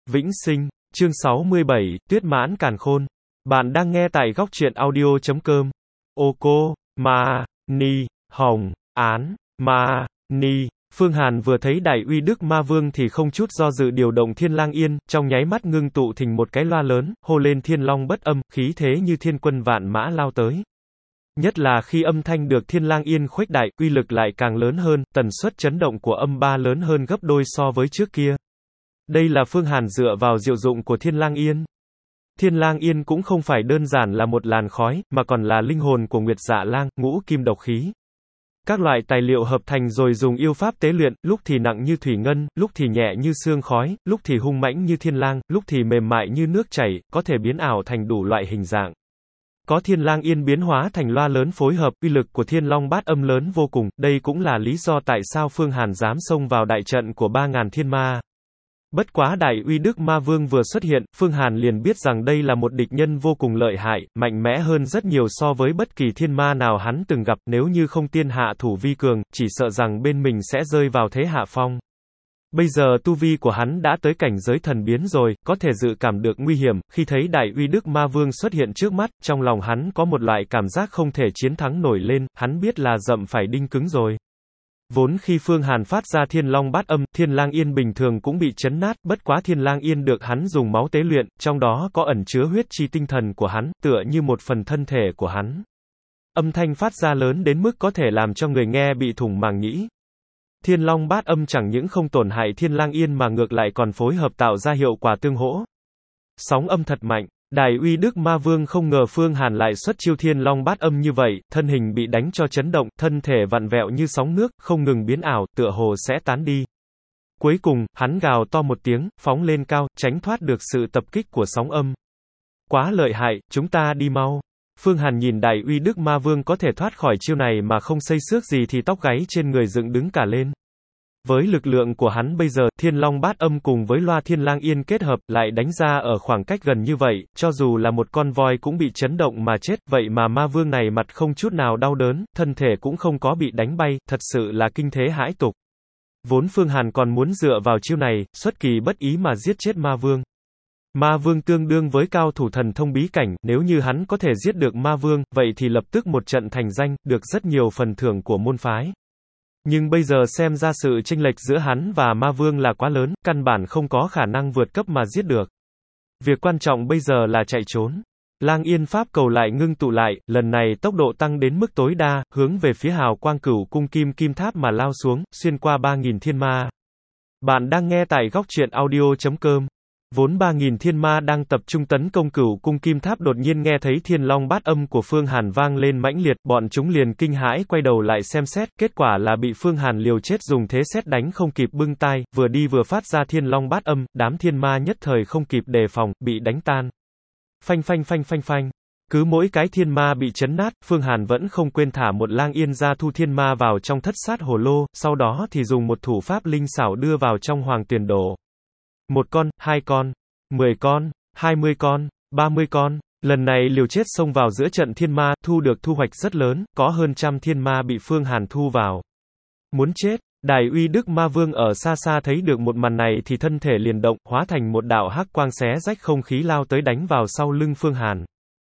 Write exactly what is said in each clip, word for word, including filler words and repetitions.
Vĩnh sinh, chương sáu mươi bảy, Tuyết mãn càn khôn. Bạn đang nghe tại góc truyện audio chấm com. Ô cô, ma, ni, hồng, án, ma, ni. Phương Hàn vừa thấy Đại Uy Đức Ma Vương thì không chút do dự điều động Thiên Lang Yên, trong nháy mắt ngưng tụ thành một cái loa lớn, hô lên Thiên Long Bất Âm, khí thế như thiên quân vạn mã lao tới. Nhất là khi âm thanh được Thiên Lang Yên khuếch đại, uy lực lại càng lớn hơn, tần suất chấn động của âm ba lớn hơn gấp đôi so với trước kia. Đây là Phương Hàn dựa vào diệu dụng của Thiên Lang Yên. Thiên Lang Yên cũng không phải đơn giản là một làn khói, mà còn là linh hồn của Nguyệt Dạ Lang, ngũ kim độc khí. Các loại tài liệu hợp thành rồi dùng yêu pháp tế luyện, lúc thì nặng như thủy ngân, lúc thì nhẹ như sương khói, lúc thì hung mãnh như thiên lang, lúc thì mềm mại như nước chảy, có thể biến ảo thành đủ loại hình dạng. Có Thiên Lang Yên biến hóa thành loa lớn phối hợp, uy lực của Thiên Long Bát Âm lớn vô cùng, đây cũng là lý do tại sao Phương Hàn dám xông vào đại trận của ba ngàn thiên ma. Bất quá Đại Uy Đức Ma Vương vừa xuất hiện, Phương Hàn liền biết rằng đây là một địch nhân vô cùng lợi hại, mạnh mẽ hơn rất nhiều so với bất kỳ thiên ma nào hắn từng gặp, nếu như không tiên hạ thủ vi cường, chỉ sợ rằng bên mình sẽ rơi vào thế hạ phong. Bây giờ tu vi của hắn đã tới cảnh giới thần biến rồi, có thể dự cảm được nguy hiểm, khi thấy Đại Uy Đức Ma Vương xuất hiện trước mắt, trong lòng hắn có một loại cảm giác không thể chiến thắng nổi lên, hắn biết là dậm phải đinh cứng rồi. Vốn khi Phương Hàn phát ra Thiên Long Bát Âm, Thiên Lang Yên bình thường cũng bị chấn nát, bất quá Thiên Lang Yên được hắn dùng máu tế luyện, trong đó có ẩn chứa huyết chi tinh thần của hắn, tựa như một phần thân thể của hắn. Âm thanh phát ra lớn đến mức có thể làm cho người nghe bị thủng màng nhĩ. Thiên Long Bát Âm chẳng những không tổn hại Thiên Lang Yên mà ngược lại còn phối hợp tạo ra hiệu quả tương hỗ. Sóng âm thật mạnh. Đại Uy Đức Ma Vương không ngờ Phương Hàn lại xuất chiêu Thiên Long Bát Âm như vậy, thân hình bị đánh cho chấn động, thân thể vặn vẹo như sóng nước, không ngừng biến ảo, tựa hồ sẽ tán đi. Cuối cùng, hắn gào to một tiếng, phóng lên cao, tránh thoát được sự tập kích của sóng âm. Quá lợi hại, chúng ta đi mau. Phương Hàn nhìn Đại Uy Đức Ma Vương có thể thoát khỏi chiêu này mà không xây xước gì thì tóc gáy trên người dựng đứng cả lên. Với lực lượng của hắn bây giờ, Thiên Long Bát Âm cùng với loa Thiên Lang Yên kết hợp, lại đánh ra ở khoảng cách gần như vậy, cho dù là một con voi cũng bị chấn động mà chết, vậy mà ma vương này mặt không chút nào đau đớn, thân thể cũng không có bị đánh bay, thật sự là kinh thế hãi tục. Vốn Phương Hàn còn muốn dựa vào chiêu này, xuất kỳ bất ý mà giết chết ma vương. Ma vương tương đương với cao thủ thần thông bí cảnh, nếu như hắn có thể giết được ma vương, vậy thì lập tức một trận thành danh, được rất nhiều phần thưởng của môn phái. Nhưng bây giờ xem ra sự chênh lệch giữa hắn và ma vương là quá lớn, căn bản không có khả năng vượt cấp mà giết được. Việc quan trọng bây giờ là chạy trốn. Lang Yên pháp cầu lại ngưng tụ lại, lần này tốc độ tăng đến mức tối đa, hướng về phía hào quang cửu cung kim kim tháp mà lao xuống, xuyên qua ba nghìn thiên ma. Bạn đang nghe tại góc truyện audio chấm com. Vốn ba nghìn thiên ma đang tập trung tấn công cửu cung kim tháp đột nhiên nghe thấy Thiên Long Bát Âm của Phương Hàn vang lên mãnh liệt, bọn chúng liền kinh hãi quay đầu lại xem xét, kết quả là bị Phương Hàn liều chết dùng thế sét đánh không kịp bưng tai, vừa đi vừa phát ra Thiên Long Bát Âm, đám thiên ma nhất thời không kịp đề phòng, bị đánh tan. Phanh phanh phanh phanh phanh. Cứ mỗi cái thiên ma bị chấn nát, Phương Hàn vẫn không quên thả một Lang Yên ra thu thiên ma vào trong thất sát hồ lô, sau đó thì dùng một thủ pháp linh xảo đưa vào trong hoàng tuyền đồ. Một con, hai con, mười con, hai mươi con, ba mươi con, lần này liều chết xông vào giữa trận thiên ma, thu được thu hoạch rất lớn, có hơn trăm thiên ma bị Phương Hàn thu vào. Muốn chết, Đại Uy Đức Ma Vương ở xa xa thấy được một màn này thì thân thể liền động, hóa thành một đạo hắc quang xé rách không khí lao tới đánh vào sau lưng Phương Hàn.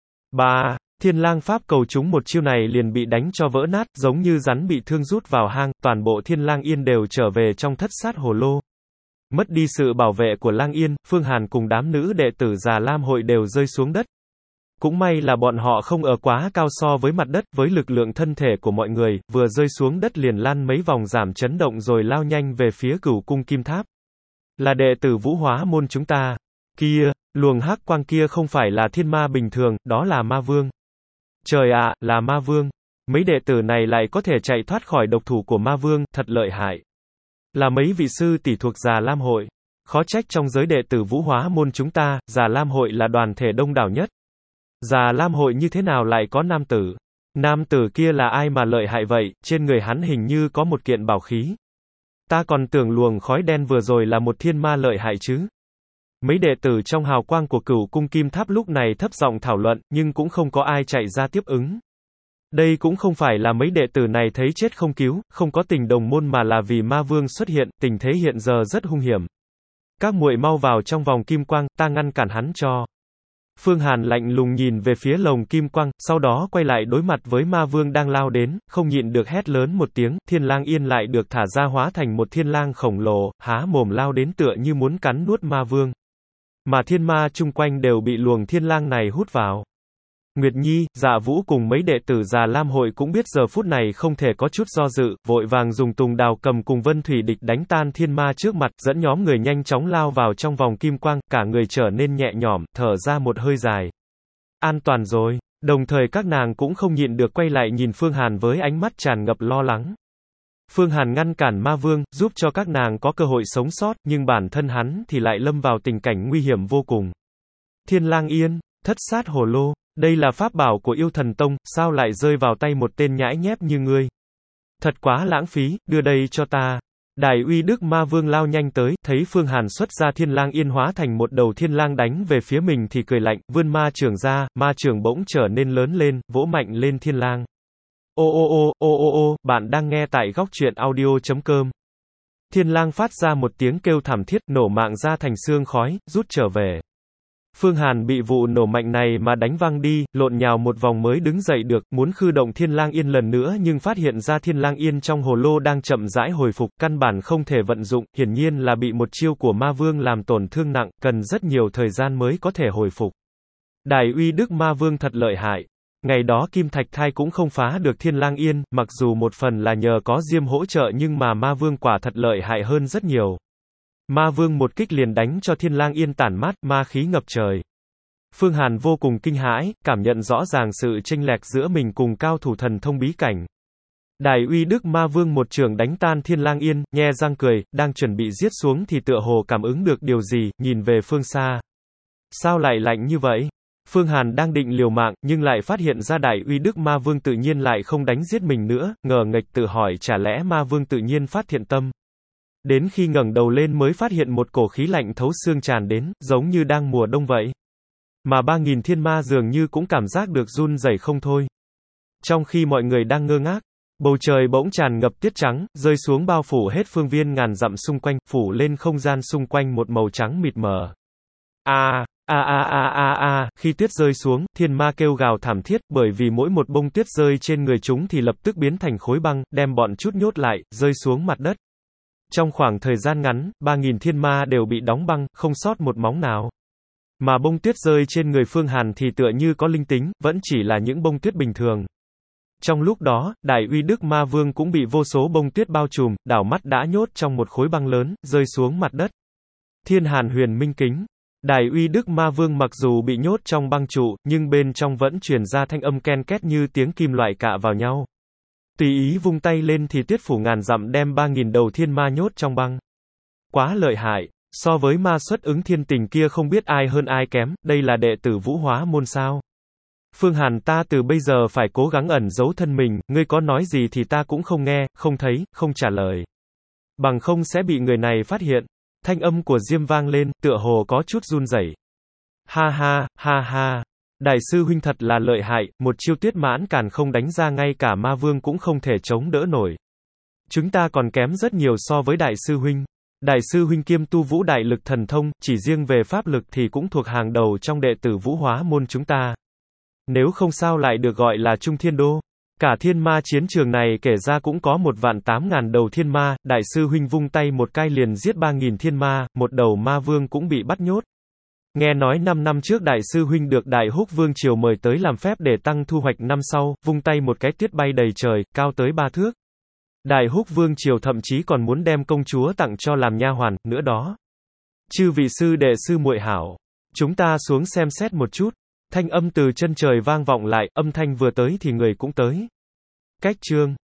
Ba, Thiên Lang pháp cầu chúng một chiêu này liền bị đánh cho vỡ nát, giống như rắn bị thương rút vào hang, toàn bộ Thiên Lang Yên đều trở về trong thất sát hồ lô. Mất đi sự bảo vệ của Lang Yên, Phương Hàn cùng đám nữ đệ tử Già Lam hội đều rơi xuống đất. Cũng may là bọn họ không ở quá cao so với mặt đất, với lực lượng thân thể của mọi người, vừa rơi xuống đất liền lăn mấy vòng giảm chấn động rồi lao nhanh về phía cửu cung kim tháp. Là đệ tử Vũ Hóa môn chúng ta. Kia, luồng hắc quang kia không phải là thiên ma bình thường, đó là ma vương. Trời ạ, à, là ma vương. Mấy đệ tử này lại có thể chạy thoát khỏi độc thủ của ma vương, thật lợi hại. Là mấy vị sư tỷ thuộc Già Lam hội. Khó trách trong giới đệ tử Vũ Hóa môn chúng ta, Già Lam hội là đoàn thể đông đảo nhất. Già Lam hội như thế nào lại có nam tử? Nam tử kia là ai mà lợi hại vậy, trên người hắn hình như có một kiện bảo khí. Ta còn tưởng luồng khói đen vừa rồi là một thiên ma lợi hại chứ. Mấy đệ tử trong hào quang của cửu cung kim tháp lúc này thấp giọng thảo luận, nhưng cũng không có ai chạy ra tiếp ứng. Đây cũng không phải là mấy đệ tử này thấy chết không cứu, không có tình đồng môn mà là vì ma vương xuất hiện, tình thế hiện giờ rất hung hiểm. Các muội mau vào trong vòng kim quang, ta ngăn cản hắn cho. Phương Hàn lạnh lùng nhìn về phía lồng kim quang, sau đó quay lại đối mặt với ma vương đang lao đến, không nhịn được hét lớn một tiếng, thiên lang yên lại được thả ra hóa thành một thiên lang khổng lồ, há mồm lao đến tựa như muốn cắn nuốt ma vương. Mà thiên ma chung quanh đều bị luồng thiên lang này hút vào. Nguyệt Nhi, Dạ Vũ cùng mấy đệ tử Già Lam hội cũng biết giờ phút này không thể có chút do dự, vội vàng dùng Tùng Đào Cầm cùng Vân Thủy Địch đánh tan thiên ma trước mặt, dẫn nhóm người nhanh chóng lao vào trong vòng kim quang, cả người trở nên nhẹ nhõm, thở ra một hơi dài. An toàn rồi. Đồng thời các nàng cũng không nhịn được quay lại nhìn Phương Hàn với ánh mắt tràn ngập lo lắng. Phương Hàn ngăn cản ma vương, giúp cho các nàng có cơ hội sống sót, nhưng bản thân hắn thì lại lâm vào tình cảnh nguy hiểm vô cùng. Thiên Lang Yên, Thất Sát Hồ Lô. Đây là pháp bảo của Yêu Thần Tông, sao lại rơi vào tay một tên nhãi nhép như ngươi? Thật quá lãng phí, đưa đây cho ta. Đại uy đức ma vương lao nhanh tới, thấy Phương Hàn xuất ra thiên lang yên hóa thành một đầu thiên lang đánh về phía mình thì cười lạnh, vươn ma trưởng ra, ma trưởng bỗng trở nên lớn lên, vỗ mạnh lên thiên lang. Ô ô ô, ô ô ô, bạn đang nghe tại góc truyện audio chấm com. Thiên lang phát ra một tiếng kêu thảm thiết, nổ mạng ra thành xương khói, rút trở về. Phương Hàn bị vụ nổ mạnh này mà đánh văng đi, lộn nhào một vòng mới đứng dậy được, muốn khư động thiên lang yên lần nữa nhưng phát hiện ra thiên lang yên trong hồ lô đang chậm rãi hồi phục, căn bản không thể vận dụng, hiển nhiên là bị một chiêu của ma vương làm tổn thương nặng, cần rất nhiều thời gian mới có thể hồi phục. Đại uy đức ma vương thật lợi hại. Ngày đó Kim Thạch Thai cũng không phá được thiên lang yên, mặc dù một phần là nhờ có Diêm hỗ trợ nhưng mà ma vương quả thật lợi hại hơn rất nhiều. Ma vương một kích liền đánh cho thiên lang yên tản mát, ma khí ngập trời. Phương Hàn vô cùng kinh hãi, cảm nhận rõ ràng sự chênh lệch giữa mình cùng cao thủ thần thông bí cảnh. Đại uy đức ma vương một trường đánh tan thiên lang yên, nhe răng cười, đang chuẩn bị giết xuống thì tựa hồ cảm ứng được điều gì, nhìn về phương xa. Sao lại lạnh như vậy? Phương Hàn đang định liều mạng, nhưng lại phát hiện ra đại uy đức ma vương tự nhiên lại không đánh giết mình nữa, ngờ nghệch tự hỏi chả lẽ ma vương tự nhiên phát thiện tâm. Đến khi ngẩng đầu lên mới phát hiện một cổ khí lạnh thấu xương tràn đến, giống như đang mùa đông vậy. Mà ba nghìn thiên ma dường như cũng cảm giác được run rẩy không thôi. Trong khi mọi người đang ngơ ngác, bầu trời bỗng tràn ngập tiết trắng, rơi xuống bao phủ hết phương viên ngàn dặm xung quanh, phủ lên không gian xung quanh một màu trắng mịt mờ. A a a a a a, khi tuyết rơi xuống, thiên ma kêu gào thảm thiết, bởi vì mỗi một bông tuyết rơi trên người chúng thì lập tức biến thành khối băng, đem bọn chút nhốt lại, rơi xuống mặt đất. Trong khoảng thời gian ngắn, ba nghìn thiên ma đều bị đóng băng, không sót một móng nào. Mà bông tuyết rơi trên người Phương Hàn thì tựa như có linh tính, vẫn chỉ là những bông tuyết bình thường. Trong lúc đó, đại uy đức ma vương cũng bị vô số bông tuyết bao trùm, đảo mắt đã nhốt trong một khối băng lớn, rơi xuống mặt đất. Thiên Hàn huyền minh kính. Đại uy đức ma vương mặc dù bị nhốt trong băng trụ, nhưng bên trong vẫn truyền ra thanh âm ken két như tiếng kim loại cạ vào nhau. Tùy ý vung tay lên thì tuyết phủ ngàn dặm đem ba nghìn đầu thiên ma nhốt trong băng. Quá lợi hại, so với ma xuất ứng thiên tình kia không biết ai hơn ai kém, đây là đệ tử Vũ Hóa môn sao. Phương Hàn, ta từ bây giờ phải cố gắng ẩn giấu thân mình, ngươi có nói gì thì ta cũng không nghe, không thấy, không trả lời. Bằng không sẽ bị người này phát hiện. Thanh âm của Diêm vang lên, tựa hồ có chút run rẩy. Ha ha, ha ha. Đại sư huynh thật là lợi hại, một chiêu tuyết mãn càn không đánh ra ngay cả ma vương cũng không thể chống đỡ nổi. Chúng ta còn kém rất nhiều so với đại sư huynh. Đại sư huynh kiêm tu vũ đại lực thần thông, chỉ riêng về pháp lực thì cũng thuộc hàng đầu trong đệ tử Vũ Hóa môn chúng ta. Nếu không sao lại được gọi là Trung Thiên Đô. Cả thiên ma chiến trường này kể ra cũng có một vạn tám ngàn đầu thiên ma, đại sư huynh vung tay một cái liền giết ba nghìn thiên ma, một đầu ma vương cũng bị bắt nhốt. Nghe nói năm năm trước đại sư huynh được Đại Húc Vương Triều mời tới làm phép để tăng thu hoạch năm sau, vung tay một cái tuyết bay đầy trời, cao tới ba thước. Đại Húc Vương Triều thậm chí còn muốn đem công chúa tặng cho làm nha hoàn, nữa đó. Chư vị sư đệ sư muội hảo. Chúng ta xuống xem xét một chút. Thanh âm từ chân trời vang vọng lại, âm thanh vừa tới thì người cũng tới. Cách chương